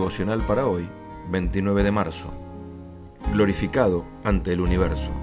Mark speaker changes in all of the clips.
Speaker 1: Devocional para hoy, 29 de marzo. Glorificado ante el universo.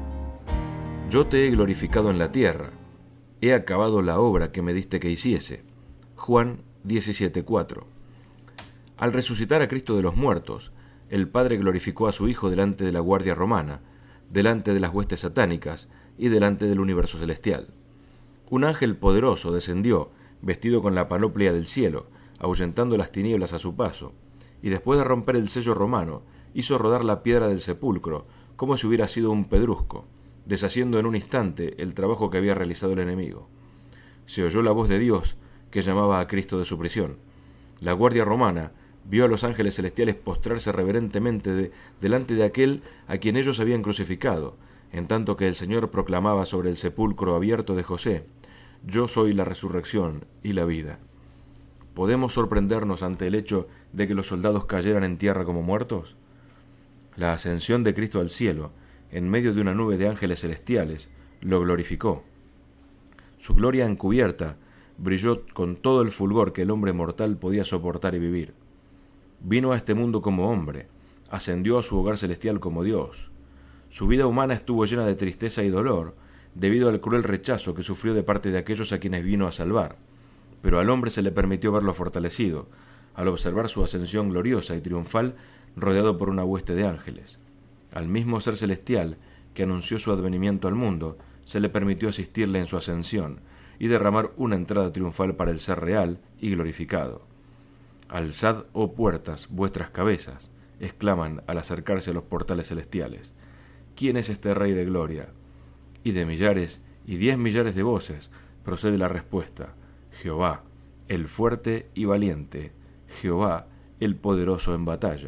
Speaker 1: Yo te he glorificado en la tierra, he acabado la obra que me diste que hiciese. Juan 17:4. Al resucitar a Cristo de los muertos, el Padre glorificó a su Hijo delante de la guardia romana, delante de las huestes satánicas y delante del universo celestial. Un ángel poderoso descendió, vestido con la panoplia del cielo, ahuyentando las tinieblas a su paso, y después de romper el sello romano, hizo rodar la piedra del sepulcro, como si hubiera sido un pedrusco, deshaciendo en un instante el trabajo que había realizado el enemigo. Se oyó la voz de Dios, que llamaba a Cristo de su prisión. La guardia romana vio a los ángeles celestiales postrarse reverentemente delante de aquel a quien ellos habían crucificado, en tanto que el Señor proclamaba sobre el sepulcro abierto de José: «Yo soy la resurrección y la vida». ¿Podemos sorprendernos ante el hecho de que los soldados cayeran en tierra como muertos? La ascensión de Cristo al cielo, en medio de una nube de ángeles celestiales, lo glorificó. Su gloria encubierta brilló con todo el fulgor que el hombre mortal podía soportar y vivir. Vino a este mundo como hombre, ascendió a su hogar celestial como Dios. Su vida humana estuvo llena de tristeza y dolor, debido al cruel rechazo que sufrió de parte de aquellos a quienes vino a salvar. Pero al hombre se le permitió verlo fortalecido, al observar su ascensión gloriosa y triunfal, rodeado por una hueste de ángeles. Al mismo ser celestial que anunció su advenimiento al mundo, se le permitió asistirle en su ascensión y derramar una entrada triunfal para el ser real y glorificado. «Alzad, oh puertas, vuestras cabezas», exclaman al acercarse a los portales celestiales. «¿Quién es este Rey de gloria?». Y de millares y 10 millares de voces procede la respuesta: «Jehová, el fuerte y valiente, Jehová, el poderoso en batalla».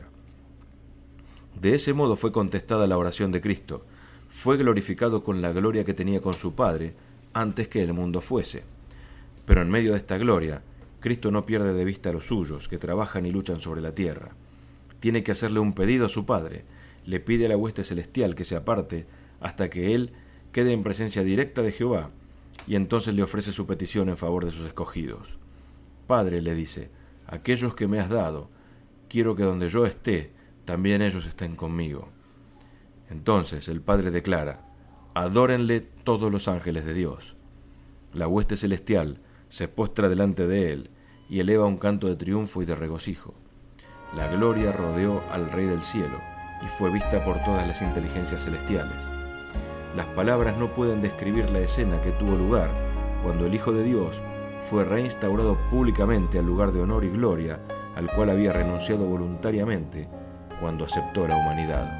Speaker 1: De ese modo fue contestada la oración de Cristo. Fue glorificado con la gloria que tenía con su Padre antes que el mundo fuese. Pero en medio de esta gloria, Cristo no pierde de vista a los suyos, que trabajan y luchan sobre la tierra. Tiene que hacerle un pedido a su Padre. Le pide a la hueste celestial que se aparte hasta que Él quede en presencia directa de Jehová, y entonces le ofrece su petición en favor de sus escogidos. «Padre», le dice, «aquellos que me has dado, quiero que donde yo esté, también ellos estén conmigo». Entonces el Padre declara: «Adórenle todos los ángeles de Dios». La hueste celestial se postra delante de él y eleva un canto de triunfo y de regocijo. La gloria rodeó al Rey del cielo y fue vista por todas las inteligencias celestiales. Las palabras no pueden describir la escena que tuvo lugar cuando el Hijo de Dios fue reinstaurado públicamente al lugar de honor y gloria al cual había renunciado voluntariamente cuando aceptó la humanidad.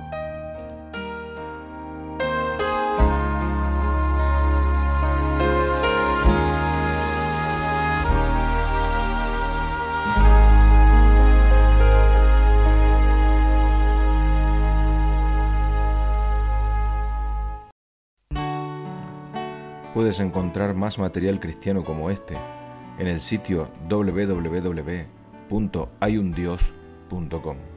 Speaker 1: Puedes encontrar más material cristiano como este en el sitio www.hayundios.com.